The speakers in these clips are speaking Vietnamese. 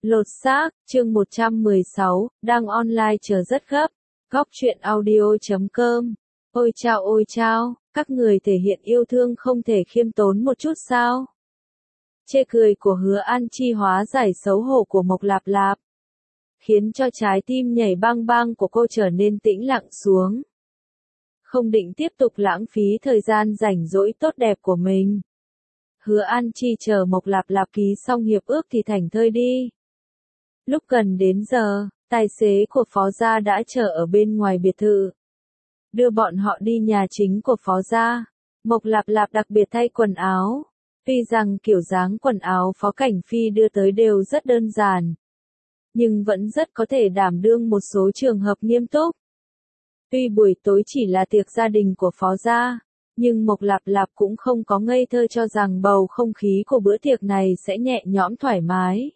Lột xác, chương 116, đang online chờ rất gấp. Góc truyện audio.com. Ôi chao, các người thể hiện yêu thương không thể khiêm tốn một chút sao? Chê cười của Hứa An Chi hóa giải xấu hổ của Mộc Lạp Lạp, khiến cho trái tim nhảy bang bang của cô trở nên tĩnh lặng xuống. Không định tiếp tục lãng phí thời gian rảnh rỗi tốt đẹp của mình. Hứa An Chi chờ Mộc Lạp Lạp ký xong hiệp ước thì thảnh thơi đi. Lúc gần đến giờ, tài xế của Phó Gia đã chờ ở bên ngoài biệt thự, đưa bọn họ đi nhà chính của Phó Gia. Mộc Lạp Lạp đặc biệt thay quần áo. Tuy rằng kiểu dáng quần áo Phó Cảnh Phi đưa tới đều rất đơn giản, nhưng vẫn rất có thể đảm đương một số trường hợp nghiêm túc. Tuy buổi tối chỉ là tiệc gia đình của Phó Gia, nhưng Mộc Lạp Lạp cũng không có ngây thơ cho rằng bầu không khí của bữa tiệc này sẽ nhẹ nhõm thoải mái.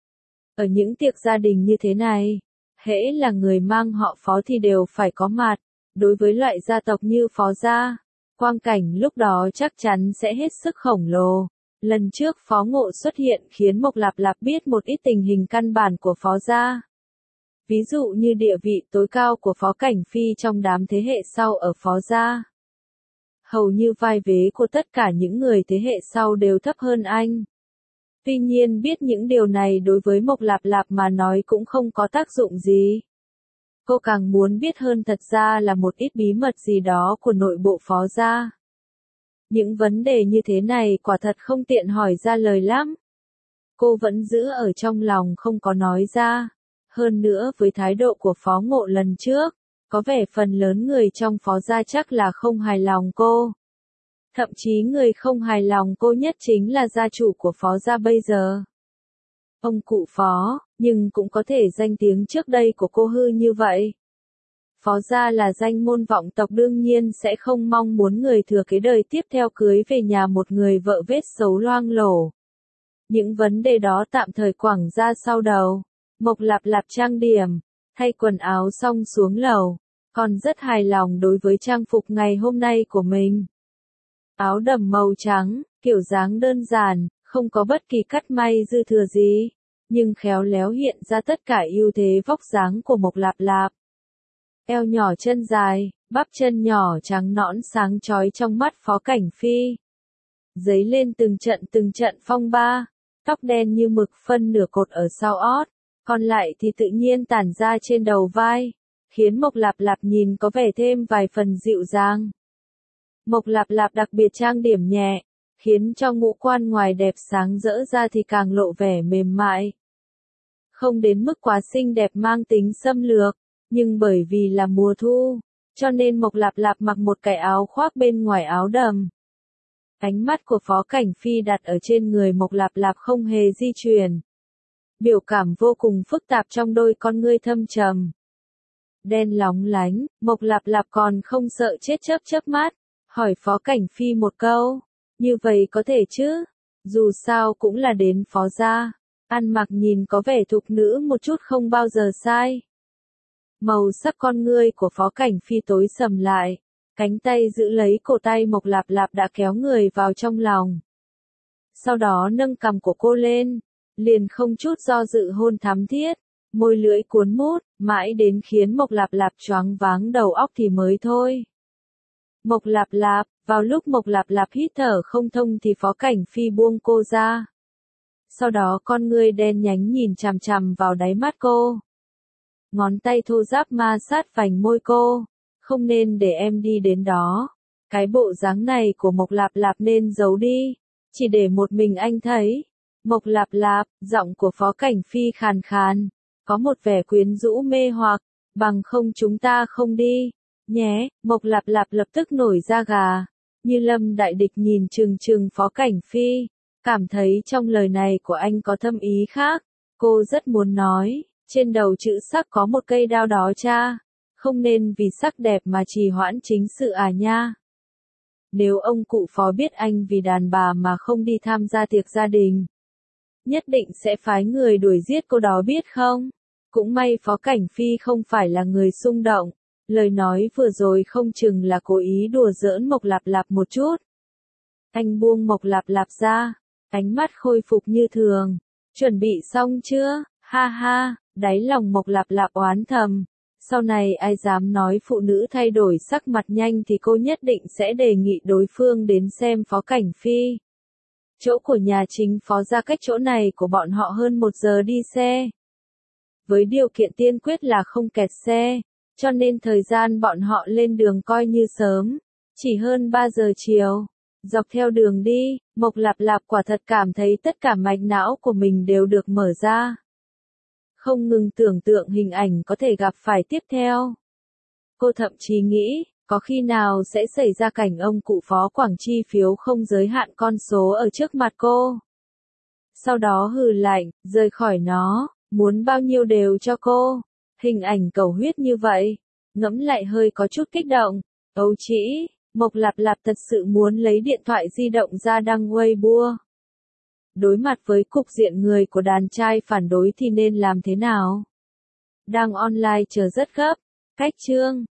Ở những tiệc gia đình như thế này, hễ là người mang họ Phó thì đều phải có mặt. Đối với loại gia tộc như Phó Gia, quang cảnh lúc đó chắc chắn sẽ hết sức khổng lồ. Lần trước Phó Ngộ xuất hiện khiến Mộc Lạp Lạp biết một ít tình hình căn bản của Phó Gia. Ví dụ như địa vị tối cao của Phó Cảnh Phi trong đám thế hệ sau ở Phó Gia. Hầu như vai vế của tất cả những người thế hệ sau đều thấp hơn anh. Tuy nhiên biết những điều này đối với Mộc Lạp Lạp mà nói cũng không có tác dụng gì. Cô càng muốn biết hơn thật ra là một ít bí mật gì đó của nội bộ Phó Gia. Những vấn đề như thế này quả thật không tiện hỏi ra lời lắm. Cô vẫn giữ ở trong lòng không có nói ra. Hơn nữa với thái độ của Phó Ngộ lần trước, có vẻ phần lớn người trong Phó Gia chắc là không hài lòng cô. Thậm chí người không hài lòng cô nhất chính là gia chủ của Phó Gia bây giờ. Ông cụ Phó, nhưng cũng có thể danh tiếng trước đây của cô hư như vậy. Phó Gia là danh môn vọng tộc đương nhiên sẽ không mong muốn người thừa kế đời tiếp theo cưới về nhà một người vợ vết xấu loang lổ. Những vấn đề đó tạm thời quẳng ra sau đầu. Mộc Lạp Lạp trang điểm, thay quần áo xong xuống lầu, còn rất hài lòng đối với trang phục ngày hôm nay của mình. Áo đầm màu trắng, kiểu dáng đơn giản, không có bất kỳ cắt may dư thừa gì, nhưng khéo léo hiện ra tất cả ưu thế vóc dáng của Mộc Lạp Lạp. Eo nhỏ chân dài, bắp chân nhỏ trắng nõn sáng chói trong mắt Phó Cảnh Phi. Dấy lên từng trận phong ba, tóc đen như mực phân nửa cột ở sau ót, còn lại thì tự nhiên tản ra trên đầu vai, khiến Mộc Lạp Lạp nhìn có vẻ thêm vài phần dịu dàng. Mộc Lạp Lạp đặc biệt trang điểm nhẹ, khiến cho ngũ quan ngoài đẹp sáng rỡ ra thì càng lộ vẻ mềm mại. Không đến mức quá xinh đẹp mang tính xâm lược, nhưng bởi vì là mùa thu, cho nên Mộc Lạp Lạp mặc một cái áo khoác bên ngoài áo đầm. Ánh mắt của Phó Cảnh Phi đặt ở trên người Mộc Lạp Lạp không hề di chuyển. Biểu cảm vô cùng phức tạp trong đôi con ngươi thâm trầm. Đen lóng lánh, Mộc Lạp Lạp còn không sợ chết chớp mắt, hỏi Phó Cảnh Phi một câu, như vậy có thể chứ? Dù sao cũng là đến Phó Gia, ăn mặc nhìn có vẻ thục nữ một chút không bao giờ sai. Màu sắc con ngươi của Phó Cảnh Phi tối sầm lại, cánh tay giữ lấy cổ tay Mộc Lạp Lạp đã kéo người vào trong lòng. Sau đó nâng cằm của cô lên, liền không chút do dự hôn thắm thiết, môi lưỡi cuốn mút, mãi đến khiến Mộc Lạp Lạp choáng váng đầu óc thì mới thôi. Mộc Lạp Lạp, vào lúc Mộc Lạp Lạp hít thở không thông thì Phó Cảnh Phi buông cô ra. Sau đó con ngươi đen nhánh nhìn chằm chằm vào đáy mắt cô. Ngón tay thô ráp ma sát vành môi cô, không nên để em đi đến đó. Cái bộ dáng này của Mộc Lạp Lạp nên giấu đi, chỉ để một mình anh thấy. Mộc Lạp Lạp, giọng của Phó Cảnh Phi khàn khàn, có một vẻ quyến rũ mê hoặc, bằng không chúng ta không đi, nhé. Mộc Lạp Lạp lập tức nổi da gà, như lâm đại địch nhìn chừng Phó Cảnh Phi, cảm thấy trong lời này của anh có thâm ý khác. Cô rất muốn nói, trên đầu chữ sắc có một cây đao đó cha, không nên vì sắc đẹp mà trì hoãn chính sự à nha. Nếu ông cụ Phó biết anh vì đàn bà mà không đi tham gia tiệc gia đình, nhất định sẽ phái người đuổi giết cô đó biết không? Cũng may Phó Cảnh Phi không phải là người xung động, lời nói vừa rồi không chừng là cố ý đùa giỡn Mộc Lạp Lạp một chút. Anh buông Mộc Lạp Lạp ra, ánh mắt khôi phục như thường. Chuẩn bị xong chưa? Ha ha, đáy lòng Mộc Lạp Lạp oán thầm. Sau này ai dám nói phụ nữ thay đổi sắc mặt nhanh thì cô nhất định sẽ đề nghị đối phương đến xem Phó Cảnh Phi. Chỗ của nhà chính phó ra cách chỗ này của bọn họ hơn 1 giờ đi xe. Với điều kiện tiên quyết là không kẹt xe, cho nên thời gian bọn họ lên đường coi như sớm, chỉ hơn 3 giờ chiều. Dọc theo đường đi, Mộc Lạp Lạp quả thật cảm thấy tất cả mạch não của mình đều được mở ra. Không ngừng tưởng tượng hình ảnh có thể gặp phải tiếp theo. Cô thậm chí nghĩ, có khi nào sẽ xảy ra cảnh ông cụ Phó Quảng chi phiếu không giới hạn con số ở trước mặt cô. Sau đó hừ lạnh, rời khỏi nó, muốn bao nhiêu đều cho cô. Hình ảnh cầu huyết như vậy, ngẫm lại hơi có chút kích động. Âu chỉ, Mộc Lạp Lạp thật sự muốn lấy điện thoại di động ra đăng Weibo. Đối mặt với cục diện người của đàn trai phản đối thì nên làm thế nào? Đang online chờ rất gấp. Cách chương